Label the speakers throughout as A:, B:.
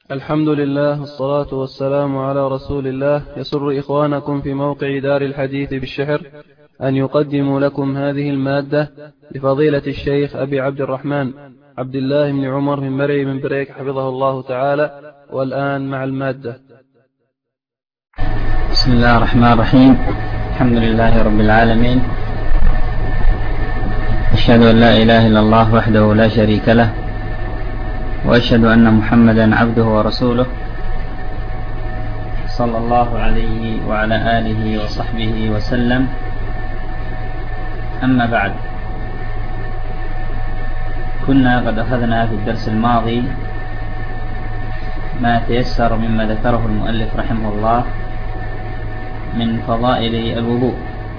A: الحمد لله والصلاة والسلام على رسول الله. يسر إخوانكم في موقع دار الحديث بالشحر أن يقدموا لكم هذه المادة لفضيلة الشيخ أبي عبد الرحمن عبد الله بن عمر من مرعي من بريك حفظه الله تعالى. والآن مع المادة.
B: بسم الله الرحمن الرحيم. الحمد لله رب العالمين، أشهد أن لا إله إلا الله وحده لا شريك له، وأشهد أن محمدا عبده ورسوله، صلى الله عليه وعلى آله وصحبه وسلم. أما بعد، كنا قد أخذنا في الدرس الماضي ما تيسر مما ذكره المؤلف رحمه الله من فضائل الوضوء،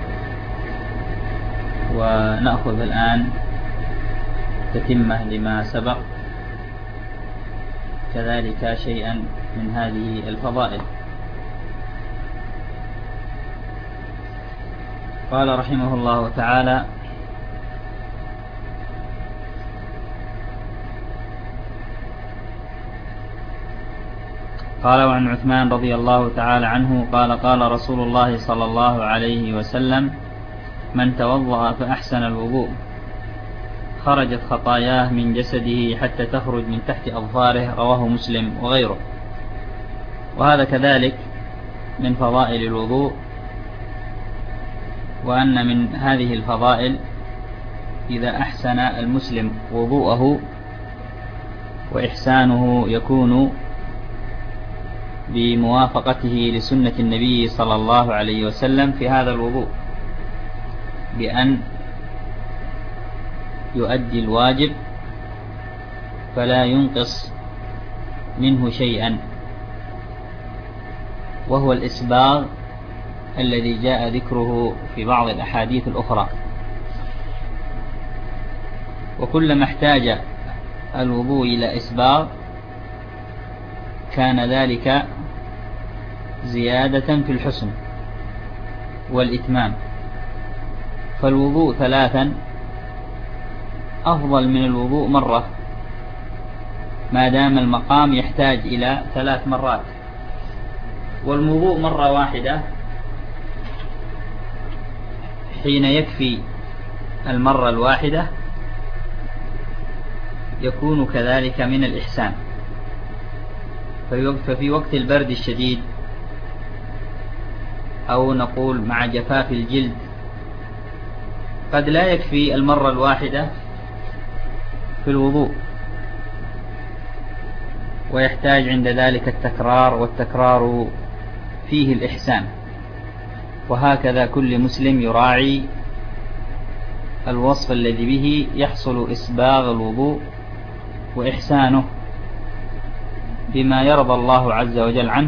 B: ونأخذ الآن تتمة لما سبق، كذلك شيئا من هذه الفضائل. قال رحمه الله تعالى: قال: وعن عثمان رضي الله تعالى عنه قال: قال رسول الله صلى الله عليه وسلم: من توضأ فأحسن الوضوء خرجت خطاياه من جسده حتى تخرج من تحت أظفاره. رواه مسلم وغيره. وهذا كذلك من فضائل الوضوء، وأن من هذه الفضائل إذا أحسن المسلم وضوءه، وإحسانه يكون بموافقته لسنة النبي صلى الله عليه وسلم في هذا الوضوء، بأن يؤدي الواجب فلا ينقص منه شيئا، وهو الإسباغ الذي جاء ذكره في بعض الأحاديث الأخرى. وكلما احتاج الوضوء إلى إسباغ كان ذلك زيادة في الحسن والإتمام. فالوضوء ثلاثا أفضل من الوضوء مرة، ما دام المقام يحتاج إلى 3 مرات. والوضوء مرة واحدة حين يكفي المرة الواحدة يكون كذلك من الإحسان. ففي وقت البرد الشديد، أو نقول مع جفاف الجلد، قد لا يكفي المرة الواحدة في الوضوء، ويحتاج عند ذلك التكرار، والتكرار فيه الإحسان. وهكذا كل مسلم يراعي الوصف الذي به يحصل إسباغ الوضوء وإحسانه بما يرضى الله عز وجل عنه،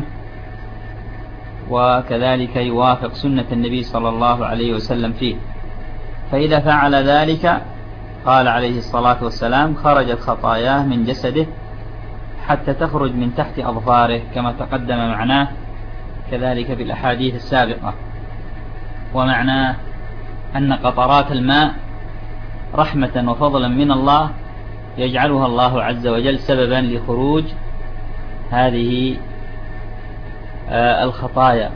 B: وكذلك يوافق سنة النبي صلى الله عليه وسلم فيه. فإذا فعل ذلك قال عليه الصلاة والسلام: خرجت خطاياه من جسده حتى تخرج من تحت أظفاره، كما تقدم معناه كذلك في الأحاديث السابقة. ومعناه أن قطرات الماء رحمة وفضلا من الله يجعلها الله عز وجل سببا لخروج هذه الخطايا.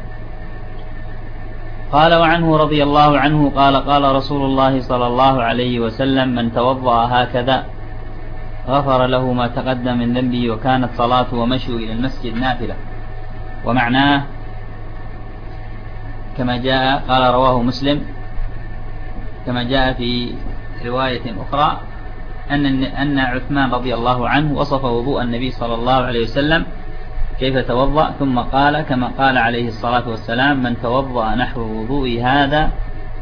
B: قال: وعنه رضي الله عنه قال: قال رسول الله صلى الله عليه وسلم: من توضأ هكذا غفر له ما تقدم من ذنبه وكانت صلاته ومشيه إلى المسجد نافلة. ومعناه كما جاء، قال رواه مسلم، كما جاء في رواية أخرى أن عثمان رضي الله عنه وصف وضوء النبي صلى الله عليه وسلم كيف توضأ، ثم قال كما قال عليه الصلاة والسلام: من توضأ نحو وضوء هذا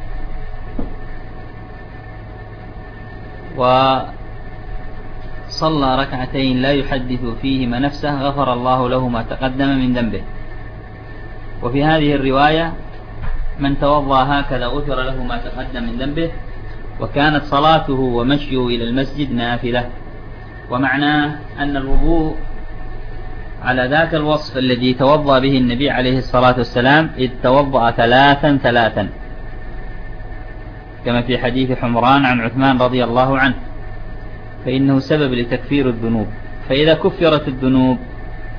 B: وصلى ركعتين لا يحدث فيهما نفسه غفر الله له ما تقدم من ذنبه. وفي هذه الرواية: من توضأ هكذا غفر له ما تقدم من ذنبه وكانت صلاته ومشيه إلى المسجد نافلة. ومعناه أن الوضوء على ذاك الوصف الذي توضأ به النبي عليه الصلاة والسلام، إذ توضأ 3 كما في حديث حمران عن عثمان رضي الله عنه، فإنه سبب لتكفير الذنوب. فإذا كفرت الذنوب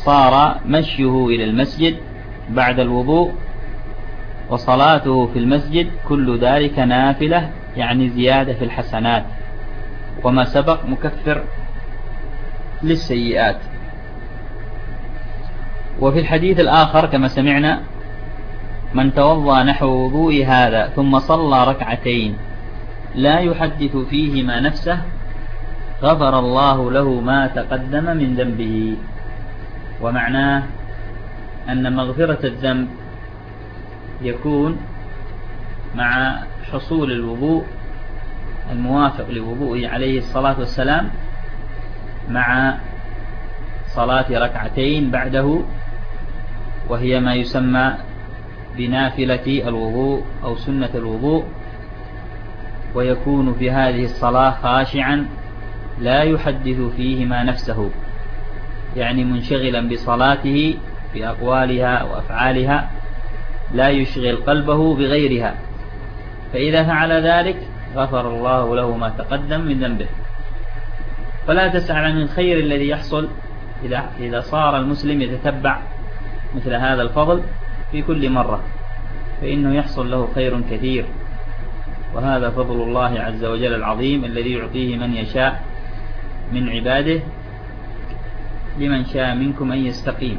B: صار مشيه إلى المسجد بعد الوضوء وصلاته في المسجد كل ذلك نافلة، يعني زيادة في الحسنات، وما سبق مكفر للسيئات. وفي الحديث الآخر كما سمعنا: من توضأ نحو وضوء هذا ثم صلى ركعتين لا يحدث فيهما نفسه غفر الله له ما تقدم من ذنبه. ومعناه أن مغفرة الذنب يكون مع حصول الوضوء الموافق لوضوءه عليه الصلاة والسلام، مع صلاة ركعتين بعده، وهي ما يسمى بنافلة الوضوء أو سنة الوضوء. ويكون في هذه الصلاة خاشعا لا يحدث فيهما نفسه، يعني منشغلا بصلاته بأقوالها وأفعالها، لا يشغل قلبه بغيرها، فإذا فعل ذلك غفر الله له ما تقدم من ذنبه. فلا تسأل عن الخير الذي يحصل إذا صار المسلم يتتبع مثل هذا الفضل في كل مرة، فإنه يحصل له خير كثير. وهذا فضل الله عز وجل العظيم الذي يعطيه من يشاء من عباده، لمن شاء منكم أن يستقيم.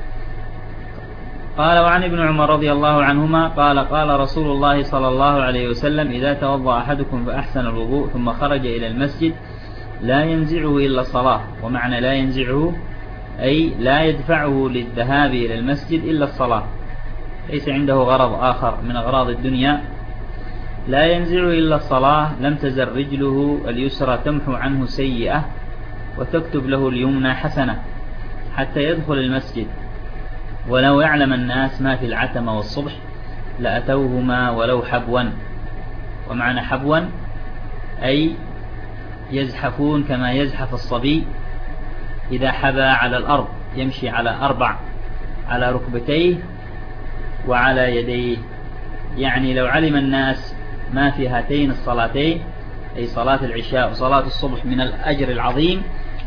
B: قال: وعن ابن عمر رضي الله عنهما قال: قال رسول الله صلى الله عليه وسلم: إذا توضأ أحدكم فأحسن الوضوء ثم خرج إلى المسجد لا ينزعه إلا الصلاة. ومعنى لا ينزعه أي لا يدفعه للذهاب إلى المسجد إلا الصلاة، ليس عنده غرض آخر من أغراض الدنيا. لا ينزعه إلا الصلاة لم تزل رجله اليسرى تمحو عنه سيئة وتكتب له اليمنى حسنة حتى يدخل المسجد. ولو يعلم الناس ما في العتمة والصبح لأتوهما ولو حبوا. ومعنى حبوا أي يزحفون كما يزحف الصبي إذا حبى على الأرض، يمشي على 4 على ركبتيه وعلى يديه. يعني لو علم الناس ما في هاتين الصلاتين، أي صلاة العشاء وصلاة الصبح، من الأجر العظيم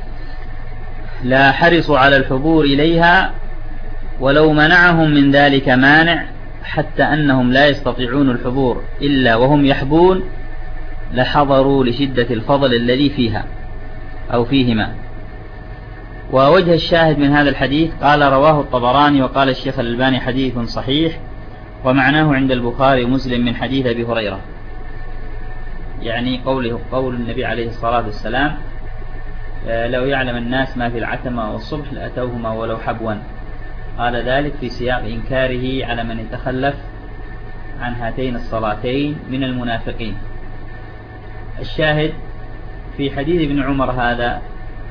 B: لا حرصوا على الحضور إليها، ولو منعهم من ذلك مانع حتى أنهم لا يستطيعون الحضور إلا وهم يحبون لحضروا لشدة الفضل الذي فيها أو فيهما. ووجه الشاهد من هذا الحديث قال: رواه الطبراني وقال الشيخ الألباني حديث صحيح، ومعناه عند البخاري ومسلم من حديث أبي هريرة، يعني قول النبي عليه الصلاة والسلام: لو يعلم الناس ما في العتمة والصبح لأتوهما ولو حبوا. قال ذلك في سياق إنكاره على من يتخلف عن هاتين الصلاتين من المنافقين. الشاهد في حديث ابن عمر هذا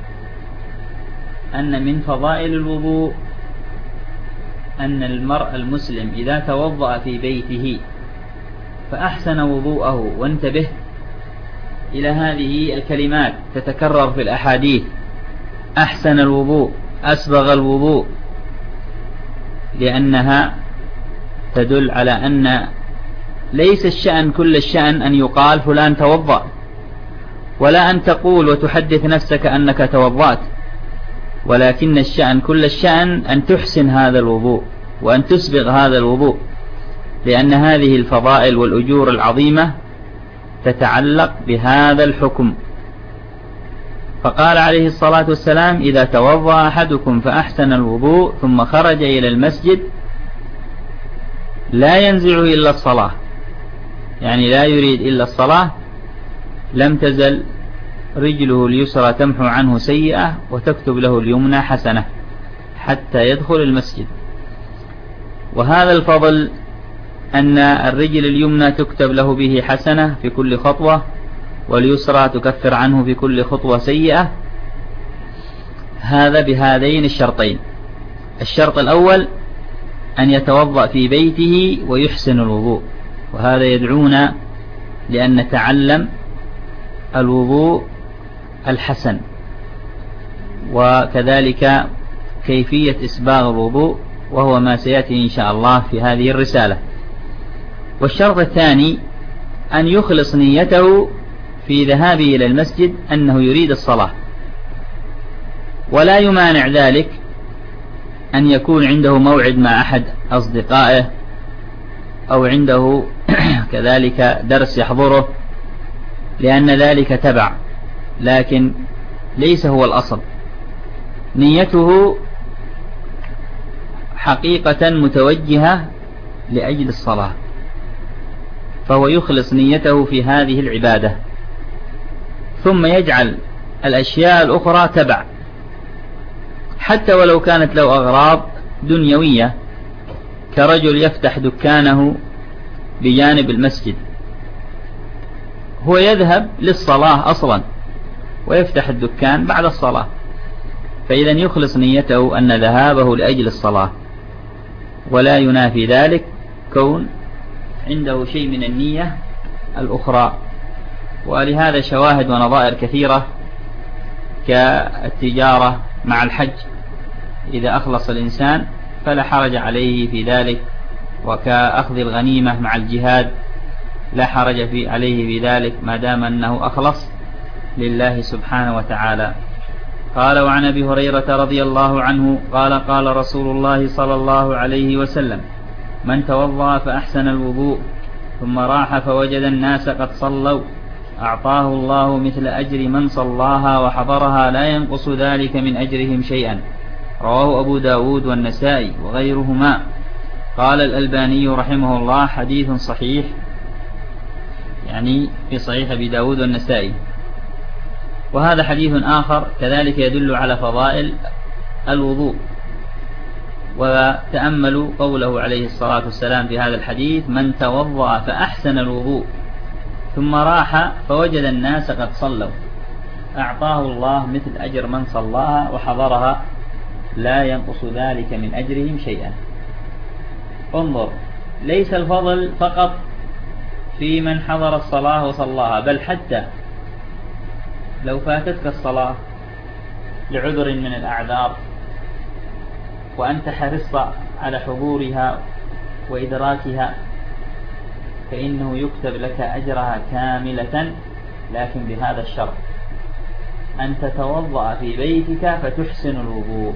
B: أن من فضائل الوضوء أن المرء المسلم إذا توضأ في بيته فأحسن وضوءه، وانتبه إلى هذه الكلمات تتكرر في الأحاديث: أحسن الوضوء، أسبغ الوضوء، لأنها تدل على أن ليس الشأن كل الشأن أن يقال فلان توضأ، ولا أن تقول وتحدث نفسك أنك توضأت، ولكن الشأن كل الشأن أن تحسن هذا الوضوء وأن تسبغ هذا الوضوء، لأن هذه الفضائل والأجور العظيمة تتعلق بهذا الحكم. فقال عليه الصلاة والسلام: إذا توضأ أحدكم فأحسن الوضوء ثم خرج إلى المسجد لا ينزعه إلا الصلاة، يعني لا يريد إلا الصلاة، لم تزل رجله اليسرى تمحو عنه سيئة وتكتب له اليمنى حسنة حتى يدخل المسجد. وهذا الفضل أن الرجل اليمنى تكتب له به حسنة في كل خطوة، واليسرى تكفر عنه في كل خطوة سيئة، هذا بهذين الشرطين: الشرط الأول أن يتوضأ في بيته ويحسن الوضوء، وهذا يدعونا لأن نتعلم الوضوء الحسن، وكذلك كيفية إسباغ الوضوء، وهو ما سيأتي إن شاء الله في هذه الرسالة. والشرط الثاني أن يخلص نيته في ذهابه إلى المسجد أنه يريد الصلاة، ولا يمانع ذلك أن يكون عنده موعد مع أحد أصدقائه أو عنده كذلك درس يحضره، لأن ذلك تبع لكن ليس هو الأصل. نيته حقيقة متوجهة لأجل الصلاة، فهو يخلص نيته في هذه العبادة، ثم يجعل الأشياء الأخرى تبع، حتى ولو كانت له أغراض دنيوية، كرجل يفتح دكانه بجانب المسجد، هو يذهب للصلاة أصلا ويفتح الدكان بعد الصلاة، فإذا يخلص نيته أن ذهابه لأجل الصلاة، ولا ينافي ذلك كون عنده شيء من النية الأخرى. ولهذا شواهد ونظائر كثيرة كالتجارة مع الحج، إذا أخلص الإنسان فلا حرج عليه في ذلك، وكأخذ الغنيمة مع الجهاد لا حرج عليه في ذلك ما دام أنه أخلص لله سبحانه وتعالى. قال: وعن أبي هريرة رضي الله عنه قال: قال رسول الله صلى الله عليه وسلم: من توضأ فأحسن الوضوء ثم راح فوجد الناس قد صلوا أعطاه الله مثل أجر من صلاها وحضرها لا ينقص ذلك من أجرهم شيئا. رواه أبو داود والنسائي وغيرهما. قال الألباني رحمه الله: حديث صحيح، يعني في صحيح أبي داود والنسائي. وهذا حديث آخر كذلك يدل على فضائل الوضوء. وتأملوا قوله عليه الصلاة والسلام في هذا الحديث: من توضأ فأحسن الوضوء ثم راح فوجد الناس قد صلوا أعطاه الله مثل أجر من صلاها وحضرها لا ينقص ذلك من أجرهم شيئا. انظر، ليس الفضل فقط في من حضر الصلاة وصلاها، بل حتى لو فاتتك الصلاة لعذر من الأعذار وأنت حرصت على حضورها وإدراكها، فإنه يكتب لك أجرها كاملة، لكن بهذا الشرط: أن تتوضأ في بيتك فتحسن الوضوء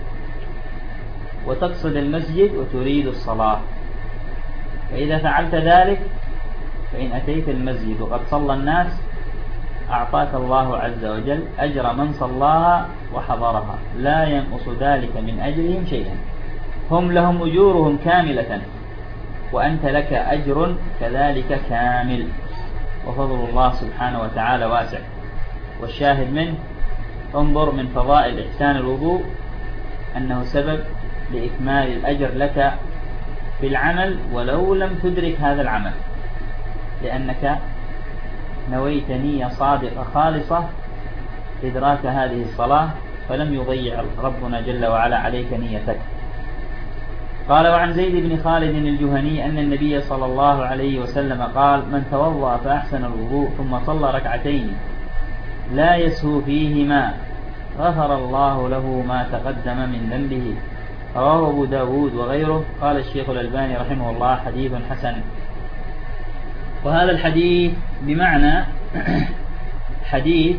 B: وتقصد المسجد وتريد الصلاة. فإذا فعلت ذلك فإن أتيت المسجد وقد صلى الناس أعطاك الله عز وجل أجر من صلاها وحضرها لا ينقص ذلك من أجرهم شيئا. هم لهم أجورهم كاملة وأنت لك أجر كذلك كامل، وفضل الله سبحانه وتعالى واسع. والشاهد منه: انظر من فضائل إحسان الوضوء أنه سبب لإكمال الأجر لك في العمل ولو لم تدرك هذا العمل، لأنك نويت نية صادقة خالصة إدراك هذه الصلاة، فلم يضيع ربنا جل وعلا عليك نيتك. قال: وعن زيد بن خالد الجهني أن النبي صلى الله عليه وسلم قال: من توضأ فأحسن الوضوء ثم صلى ركعتين لا يسهو فيهما غفر الله له ما تقدم من ذنبه. رواه أبو داود وغيره. قال الشيخ الألباني رحمه الله: حديث حسن. وهذا الحديث بمعنى حديث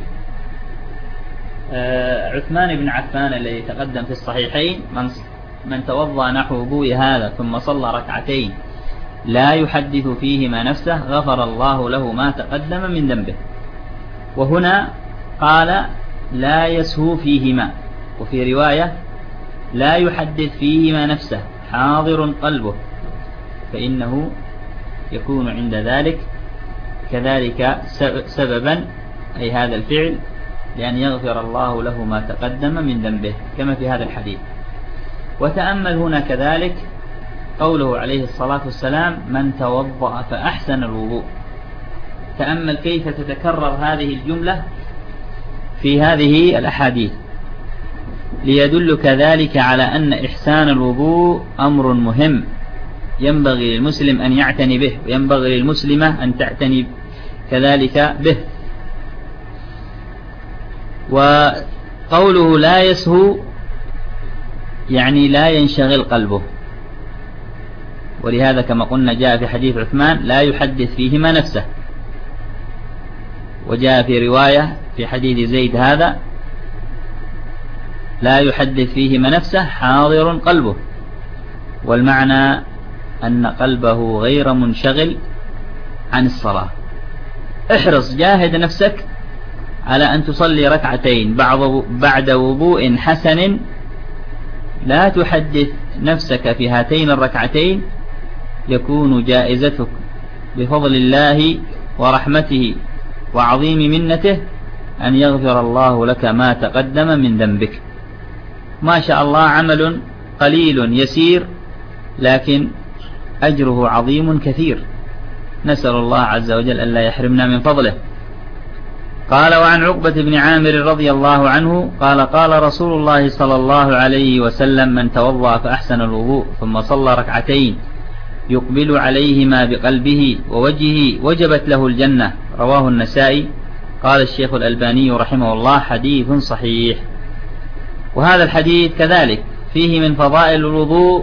B: عثمان بن عفان الذي تقدم في الصحيحين: من توضأ نحو وضوء هذا ثم صلى ركعتين لا يحدث فيهما نفسه غفر الله له ما تقدم من ذنبه. وهنا قال: لا يسهو فيهما، وفي رواية: لا يحدث فيهما نفسه حاضر قلبه، فإنه يكون عند ذلك كذلك سببا، أي هذا الفعل، لأن يغفر الله له ما تقدم من ذنبه كما في هذا الحديث. وتأمل هنا كذلك قوله عليه الصلاة والسلام: من توضأ فأحسن الوضوء. تأمل كيف تتكرر هذه الجملة في هذه الأحاديث، ليدل كذلك على أن إحسان الوضوء أمر مهم ينبغي للمسلم أن يعتني به، وينبغي للمسلمة أن تعتني كذلك به. وقوله لا يسهو يعني لا ينشغل قلبه، ولهذا كما قلنا جاء في حديث عثمان: لا يحدث فيهما نفسه. وجاء في رواية في حديث زيد هذا: لا يحدث فيهما نفسه حاضر قلبه، والمعنى أن قلبه غير منشغل عن الصلاة. احرص، جاهد نفسك على أن تصلي ركعتين بعد وضوء حسن، لا تحدث نفسك في هاتين الركعتين، يكون جائزتك بفضل الله ورحمته وعظيم منته أن يغفر الله لك ما تقدم من ذنبك. ما شاء الله عمل قليل يسير، لكن أجره عظيم كثير، نسأل الله عز وجل ألا يحرمنا من فضله. قال: وعن عقبة بن عامر رضي الله عنه قال: قال رسول الله صلى الله عليه وسلم: من توضأ فأحسن الوضوء ثم صلى ركعتين يقبل عليهما بقلبه ووجهه وجبت له الجنة. رواه النسائي. قال الشيخ الألباني رحمه الله: حديث صحيح. وهذا الحديث كذلك فيه من فضائل الوضوء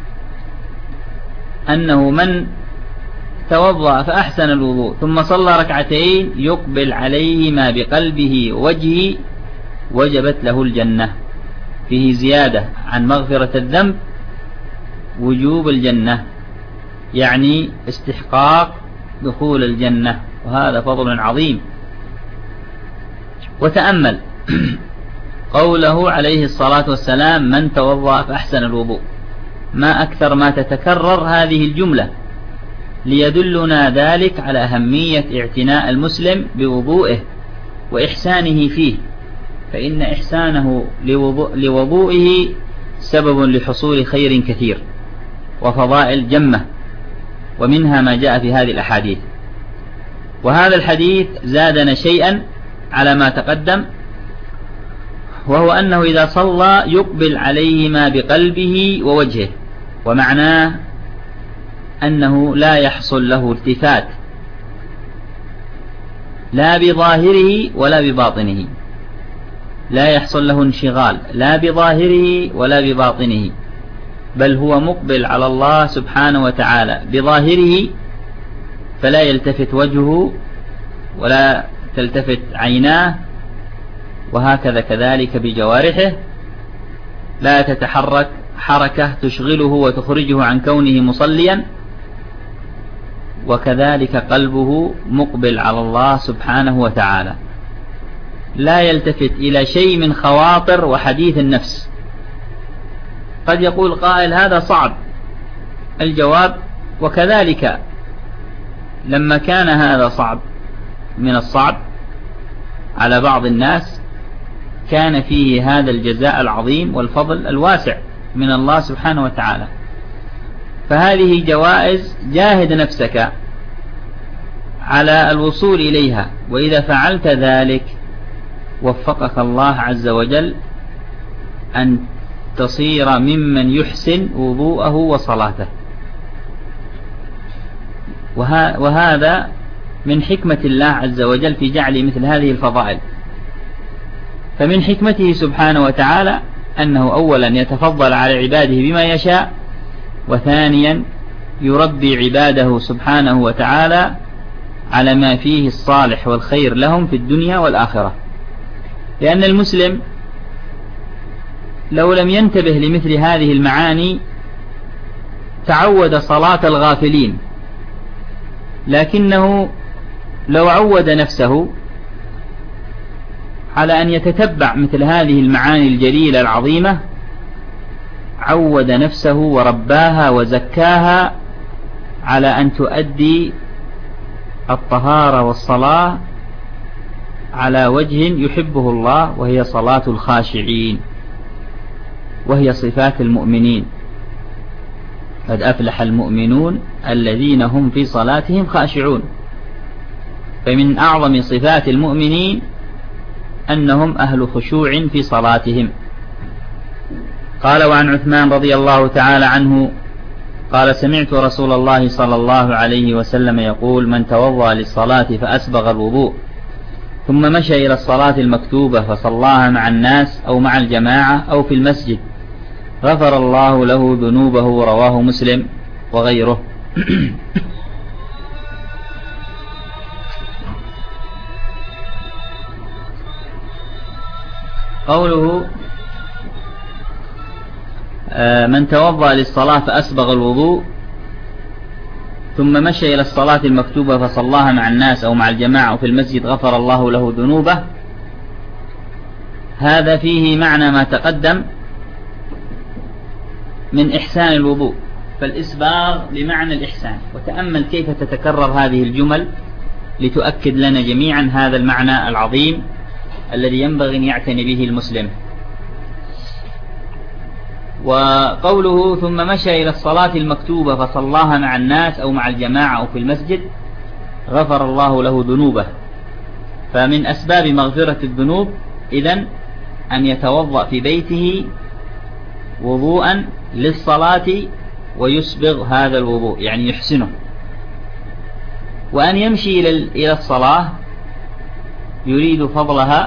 B: أنه من توضأ فأحسن الوضوء ثم صلى ركعتين يقبل عليهما بقلبه ووجهه وجبت له الجنة. فيه زيادة عن مغفرة الذنب وجوب الجنة، يعني استحقاق دخول الجنة، وهذا فضل عظيم. وتأمل قوله عليه الصلاة والسلام: من توضأ فأحسن الوضوء، ما أكثر ما تتكرر هذه الجملة، ليدلنا ذلك على أهمية اعتناء المسلم بوضوئه وإحسانه فيه، فإن إحسانه لوضوئه سبب لحصول خير كثير وفضائل جمة، ومنها ما جاء في هذه الأحاديث. وهذا الحديث زادنا شيئا على ما تقدم، وهو أنه إذا صلى يقبل عليهما بقلبه ووجهه، ومعناه أنه لا يحصل له التفات لا بظاهره ولا بباطنه، لا يحصل له انشغال لا بظاهره ولا بباطنه، بل هو مقبل على الله سبحانه وتعالى بظاهره، فلا يلتفت وجهه ولا تلتفت عيناه، وهكذا كذلك بجوارحه، لا تتحرك حركة تشغله وتخرجه عن كونه مصليا، وكذلك قلبه مقبل على الله سبحانه وتعالى، لا يلتفت إلى شيء من خواطر وحديث النفس. قد يقول قائل: هذا صعب. الجواب: وكذلك لما كان هذا صعب من الصعب على بعض الناس، كان فيه هذا الجزاء العظيم والفضل الواسع من الله سبحانه وتعالى. فهذه جوائز، جاهد نفسك على الوصول إليها، وإذا فعلت ذلك وفقك الله عز وجل أن تصير ممن يحسن وضوءه وصلاته. وهذا من حكمة الله عز وجل في جعل مثل هذه الفضائل. فمن حكمته سبحانه وتعالى أنه أولا يتفضل على عباده بما يشاء، وثانيا يربي عباده سبحانه وتعالى على ما فيه الصالح والخير لهم في الدنيا والآخرة. لأن المسلم لو لم ينتبه لمثل هذه المعاني تعود صلاة الغافلين، لكنه لو عود نفسه على أن يتتبع مثل هذه المعاني الجليلة العظيمة، عود نفسه ورباها وزكاها على أن تؤدي الطهارة والصلاة على وجه يحبه الله، وهي صلاة الخاشعين، وهي صفات المؤمنين. قد أفلح المؤمنون الذين هم في صلاتهم خاشعون. فمن أعظم صفات المؤمنين أنهم أهل خشوع في صلاتهم. قال: وعن عثمان رضي الله تعالى عنه قال: سمعت رسول الله صلى الله عليه وسلم يقول: من توضأ للصلاة فأسبغ الوضوء ثم مشى إلى الصلاة المكتوبة فصلاها مع الناس أو مع الجماعة أو في المسجد غفر الله له ذنوبه. رواه مسلم وغيره. قوله من توضأ للصلاة فأسبغ الوضوء ثم مشى إلى الصلاة المكتوبة فصلاها مع الناس أو مع الجماعة أو في المسجد غفر الله له ذنوبه. هذا فيه معنى ما تقدم من إحسان الوضوء، فالإسباغ بمعنى الإحسان. وتأمل كيف تتكرر هذه الجمل لتؤكد لنا جميعا هذا المعنى العظيم الذي ينبغي أن يعتني به المسلم. وقوله ثم مشى إلى الصلاة المكتوبة فصلاها مع الناس أو مع الجماعة أو في المسجد غفر الله له ذنوبه. فمن أسباب مغفرة الذنوب إذن أن يتوضأ في بيته وضوءا للصلاة ويسبغ هذا الوضوء، يعني يحسنه. وأن يمشي إلى الصلاة يريد فضلها،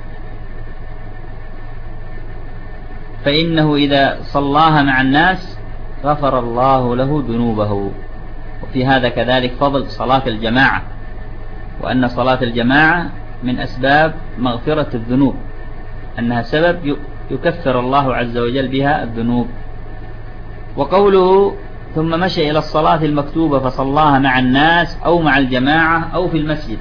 B: فإنه إذا صلاها مع الناس غفر الله له ذنوبه. وفي هذا كذلك فضل صلاة الجماعة، وأن صلاة الجماعة من أسباب مغفرة الذنوب، أنها سبب يكفر الله عز وجل بها الذنوب. وقوله ثم مشى إلى الصلاة المكتوبة فصلاها مع الناس أو مع الجماعة أو في المسجد،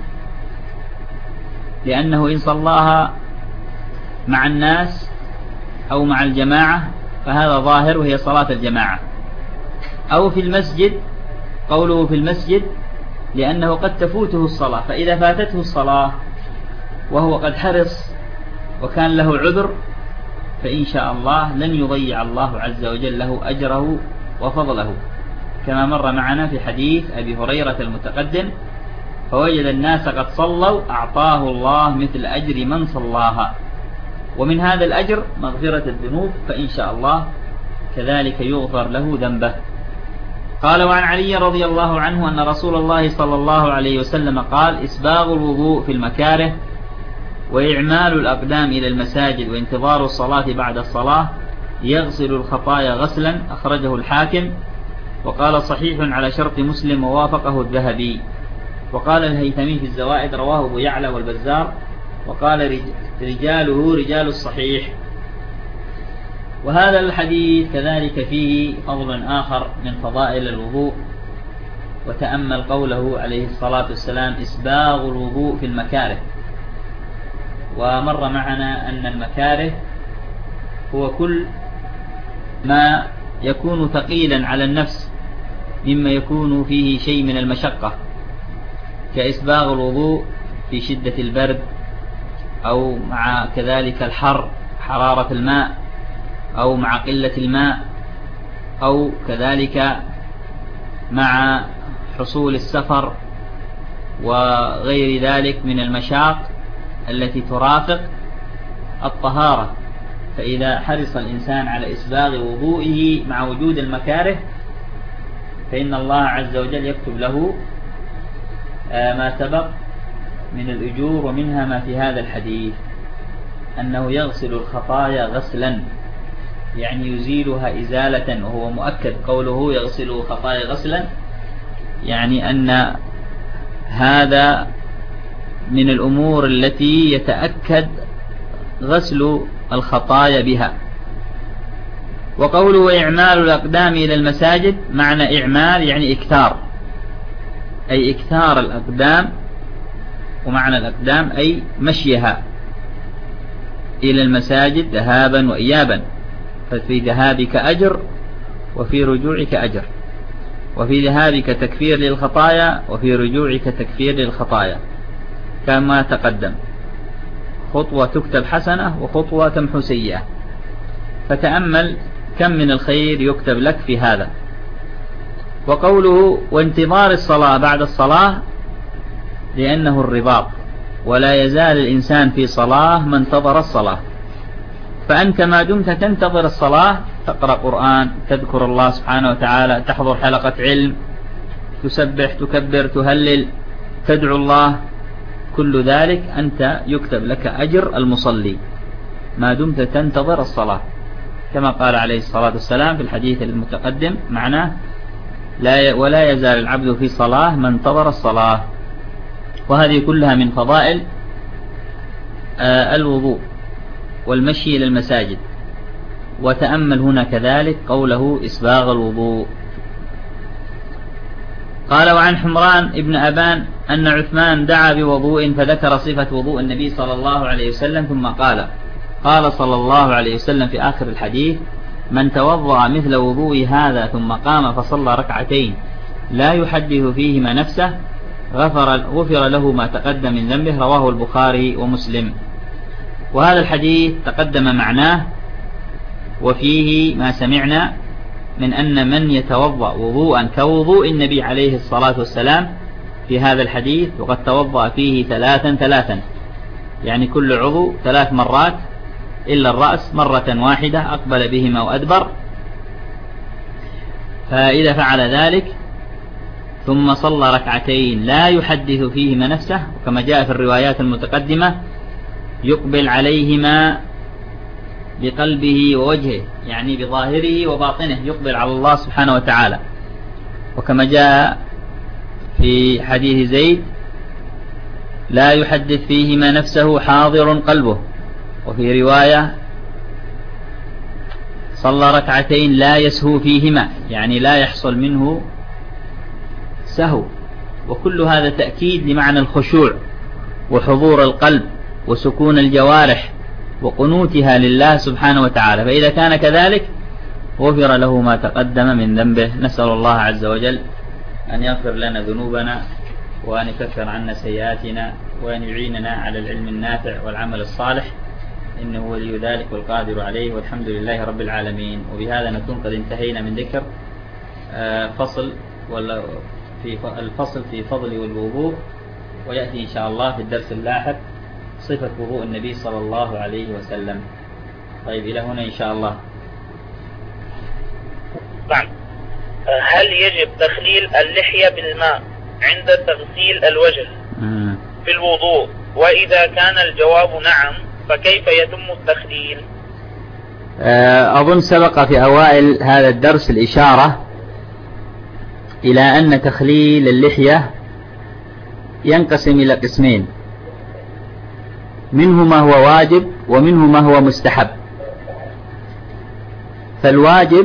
B: لأنه إن صلاها مع الناس أو مع الجماعة فهذا ظاهر وهي صلاة الجماعة، أو في المسجد. قوله في المسجد لأنه قد تفوته الصلاة، فإذا فاتته الصلاة وهو قد حرص وكان له عذر فإن شاء الله لن يضيع الله عز وجل له أجره وفضله، كما مر معنا في حديث أبي هريرة المتقدم: فوجد الناس قد صلوا أعطاه الله مثل أجر من صلاها. ومن هذا الأجر مغفرة الذنوب، فإن شاء الله كذلك يغفر له ذنبه. قال: وعن علي رضي الله عنه أن رسول الله صلى الله عليه وسلم قال: إسباغ الوضوء في المكاره، وإعمال الأقدام إلى المساجد، وانتظار الصلاة بعد الصلاة، يغسل الخطايا غسلا. أخرجه الحاكم، وقال صحيح على شرط مسلم، ووافقه الذهبي. وقال الهيثمي في الزوائد: رواه أبو يعلى والبزار، وقال رجاله رجال الصحيح. وهذا الحديث كذلك فيه فضل آخر من فضائل الوضوء. وتأمل قوله عليه الصلاة والسلام: إسباغ الوضوء في المكاره. ومر معنا أن المكاره هو كل ما يكون ثقيلا على النفس مما يكون فيه شيء من المشقة، كإسباغ الوضوء في شدة البرد، أو مع كذلك الحر، حرارة الماء، أو مع قلة الماء، أو كذلك مع حصول السفر وغير ذلك من المشاق التي ترافق الطهارة. فإذا حرص الإنسان على إسباغ وضوئه مع وجود المكاره فإن الله عز وجل يكتب له ما سبق من الأجور، ومنها ما في هذا الحديث أنه يغسل الخطايا غسلا، يعني يزيلها إزالة. وهو مؤكد قوله يغسل الخطايا غسلا، يعني أن هذا من الأمور التي يتأكد غسل الخطايا بها. وقوله إعمال الأقدام إلى المساجد، معنى إعمال يعني إكثار، أي إكثار الأقدام. ومعنى الأقدام أي مشيها إلى المساجد ذهابا وإيابا، ففي ذهابك أجر وفي رجوعك أجر، وفي ذهابك تكفير للخطايا وفي رجوعك تكفير للخطايا، كما تقدم. خطوة تكتب حسنة وخطوة تمحو سيئة، فتأمل كم من الخير يكتب لك في هذا. وقوله وانتظار الصلاة بعد الصلاة، لأنه الرباط، ولا يزال الإنسان في صلاة ما انتظر الصلاة. فأنت ما دمت تنتظر الصلاة تقرأ قرآن، تذكر الله سبحانه وتعالى، تحضر حلقة علم، تسبح، تكبر، تهلل، تدعو الله، كل ذلك أنت يكتب لك أجر المصلي ما دمت تنتظر الصلاة، كما قال عليه الصلاة والسلام في الحديث المتقدم معناه: ولا يزال العبد في صلاة ما انتظر الصلاة. وهذه كلها من فضائل الوضوء والمشي إلى المساجد. وتأمل هنا كذلك قوله إسباغ الوضوء. قال: وعن حمران ابن أبان أن عثمان دعا بوضوء فذكر صفة وضوء النبي صلى الله عليه وسلم ثم قال صلى الله عليه وسلم في آخر الحديث: من توضأ مثل وضوء هذا ثم قام فصلى ركعتين لا يحدث فيهما نفسه غفر له ما تقدم من ذنبه. رواه البخاري ومسلم. وهذا الحديث تقدم معناه، وفيه ما سمعنا من أن من يتوضأ وضوءا كوضوء النبي عليه الصلاة والسلام في هذا الحديث وقد توضأ فيه ثلاثا، يعني كل عضو 3 مرات إلا الرأس مرة واحدة أقبل بهما وأدبر. فإذا فعل ذلك ثم صلى ركعتين لا يحدث فيهما نفسه، وكما جاء في الروايات المتقدمة يقبل عليهما بقلبه ووجهه، يعني بظاهره وباطنه، يقبل على الله سبحانه وتعالى. وكما جاء في حديث زيد: لا يحدث فيهما نفسه حاضر قلبه. وفي رواية: صلى ركعتين لا يسهو فيهما، يعني لا يحصل منه سهو. وكل هذا تأكيد لمعنى الخشوع وحضور القلب وسكون الجوارح وقنوتها لله سبحانه وتعالى. فإذا كان كذلك غفر له ما تقدم من ذنبه. نسأل الله عز وجل أن يغفر لنا ذنوبنا وأن يكفر عنا سيئاتنا وأن يعيننا على العلم النافع والعمل الصالح، إنه ولي ذلك والقادر عليه، والحمد لله رب العالمين. وبهذا نكون قد انتهينا من ذكر الفصل في فضل والوضوء، ويأتي إن شاء الله في الدرس اللاحق صفة وضوء النبي صلى الله عليه وسلم. طيب، إلى هنا إن شاء الله.
C: نعم. هل يجب تخليل اللحية بالماء عند تغسيل الوجه في الوضوء؟ وإذا كان الجواب نعم فكيف يتم التخليل؟
B: أظن سبق في أوائل هذا الدرس الإشارة إلى أن تخليل اللحية ينقسم إلى قسمين: منه ما هو واجب ومنه ما هو مستحب. فالواجب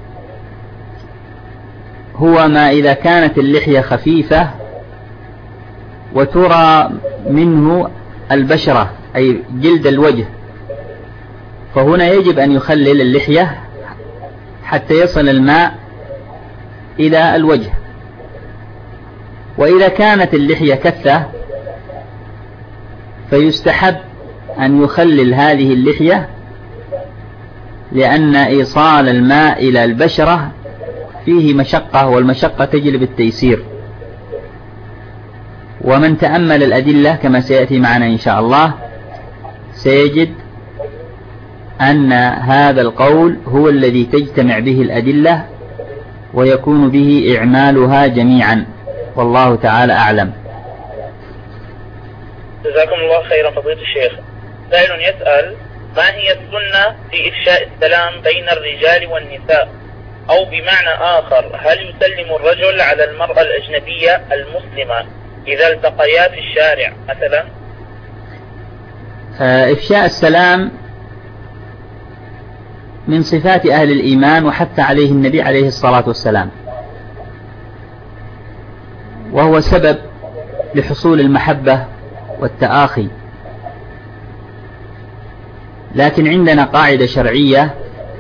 B: هو ما إذا كانت اللحية خفيفة وترى منه البشرة أي جلد الوجه، فهنا يجب أن يخلل اللحية حتى يصل الماء إلى الوجه. وإذا كانت اللحية كثة فيستحب أن يخلل هذه اللحية، لأن إيصال الماء إلى البشرة فيه مشقة، والمشقة تجلب التيسير. ومن تأمل الأدلة كما سيأتي معنا إن شاء الله سيجد أن هذا القول هو الذي تجتمع به الأدلة ويكون به إعمالها جميعا، والله تعالى أعلم.
C: جزاكم الله خيرا فضيلة الشيخ. سائل يسأل: ما هي السنة في إفشاء السلام بين الرجال والنساء؟ أو بمعنى آخر، هل يسلم الرجل على المرأة الأجنبية المسلمة إذا التقيا في الشارع مثلا؟
B: إفشاء السلام من صفات أهل الإيمان، وحتى عليه النبي عليه الصلاة والسلام، وهو سبب لحصول المحبة والتآخي. لكن عندنا قاعدة شرعية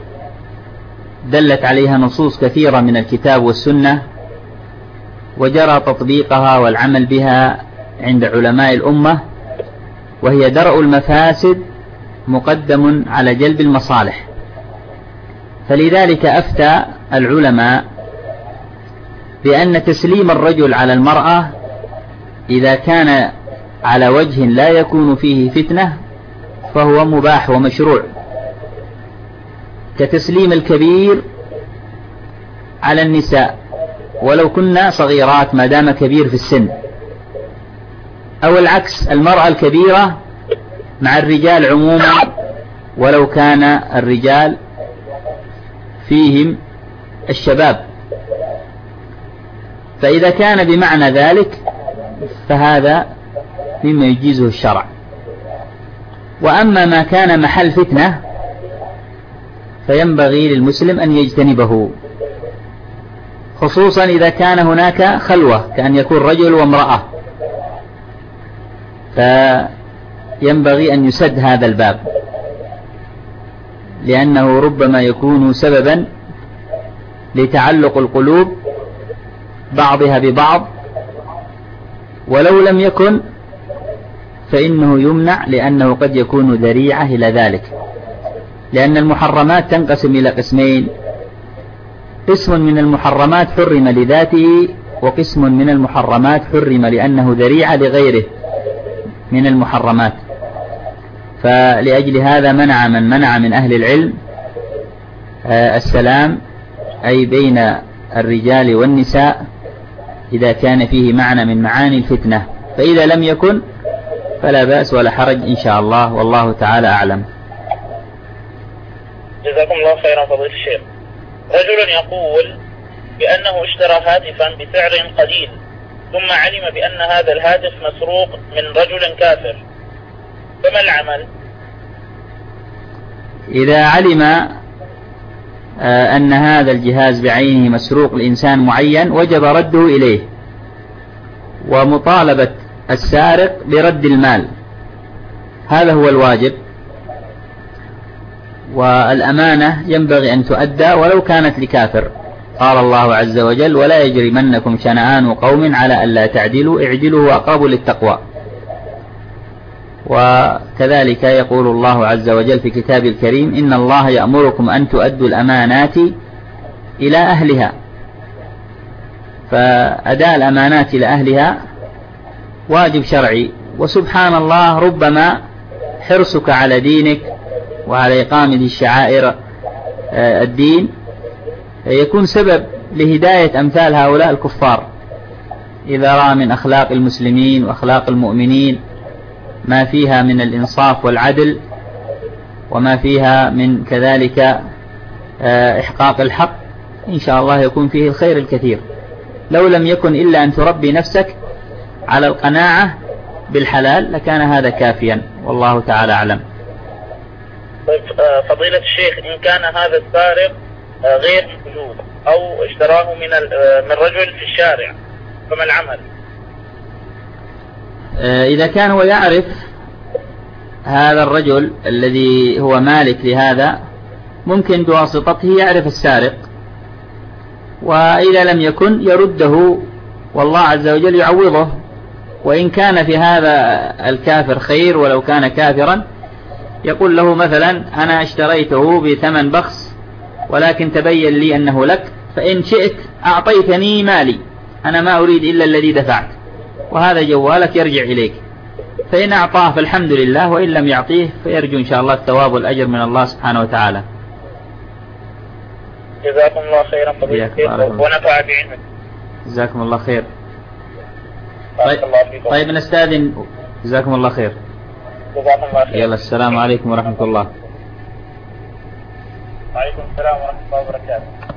B: دلت عليها نصوص كثيرة من الكتاب والسنة، وجرى تطبيقها والعمل بها عند علماء الأمة، وهي درء المفاسد مقدم على جلب المصالح. فلذلك أفتى العلماء بأن تسليم الرجل على المرأة إذا كان على وجه لا يكون فيه فتنة فهو مباح ومشروع، كتسليم الكبير على النساء ولو كنا صغيرات ما دام كبير في السن، أو العكس، المرأة الكبيرة مع الرجال عموما ولو كان الرجال فيهم الشباب. فإذا كان بمعنى ذلك فهذا مما يجيزه الشرع. وأما ما كان محل فتنة فينبغي للمسلم أن يجتنبه، خصوصا إذا كان هناك خلوة كأن يكون رجل وامرأة، فينبغي أن يسد هذا الباب، لأنه ربما يكون سببا لتعلق القلوب بعضها ببعض، ولو لم يكن فإنه يمنع، لأنه قد يكون ذريعة إلى ذلك، لأن المحرمات تنقسم إلى قسمين: قسم من المحرمات حرم لذاته، وقسم من المحرمات حرم لأنه ذريعة لغيره من المحرمات. فلأجل هذا منع من أهل العلم السلام، أي بين الرجال والنساء، إذا كان فيه معنى من معاني الفتنة. فإذا لم يكن فلا بأس ولا حرج إن شاء الله، والله تعالى أعلم.
C: جزاكم الله خيرا فضيلة الشيخ. رجل يقول بأنه اشترى هاتفا بسعر قليل، ثم علم بأن هذا الهاتف مسروق من رجل كافر، فما العمل؟
B: إذا علم أن هذا الجهاز بعينه مسروق لإنسان معين، وجب رده إليه، ومطالبة السارق برد المال، هذا هو الواجب. والأمانة ينبغي أن تؤدى ولو كانت لكافر. قال الله عز وجل: ولا يجرمنكم شنآن قوم على ألا تعدلوا اعدلوا هو أقرب للتقوى. وكذلك يقول الله عز وجل في كتاب الكريم: إن الله يأمركم أن تؤدوا الأمانات إلى أهلها. فأداء الأمانات إلى أهلها واجب شرعي. وسبحان الله، ربما حرصك على دينك وعلى إقامة الشعائر الدين يكون سبب لهداية أمثال هؤلاء الكفار، إذا رأى من أخلاق المسلمين وأخلاق المؤمنين ما فيها من الإنصاف والعدل، وما فيها من كذلك إحقاق الحق، إن شاء الله يكون فيه الخير الكثير. لو لم يكن إلا أن تربي نفسك على القناعة بالحلال لكان هذا كافيا، والله تعالى أعلم.
C: طيب فضيلة الشيخ، إن كان هذا السارق غير موجود أو اشتراه من رجل في الشارع، فما العمل؟
B: إذا كان هو يعرف هذا الرجل الذي هو مالك لهذا، ممكن بواسطته يعرف السارق، وإذا لم يكن يرده، والله عز وجل يعوضه. وإن كان في هذا الكافر خير ولو كان كافرا، يقول له مثلا: أنا اشتريته بثمن بخس ولكن تبين لي أنه لك، فإن شئت أعطيتني مالي، أنا ما أريد إلا الذي دفعت، وهذا جوالك يرجع إليك. فإن أعطاه فالحمد لله، وإن لم يعطيه فيرجو إن شاء الله الثواب والأجر من الله سبحانه وتعالى.
C: جزاكم الله خيرا فضيلة الشيخ ونفع بعلمك.
B: جزاكم الله خير.
C: طيب
B: نستأذن. جزاكم الله خير.
C: جزاكم الله خير.
B: يلا، السلام عليكم ورحمة الله.
C: وعليكم السلام ورحمة الله وبركاته.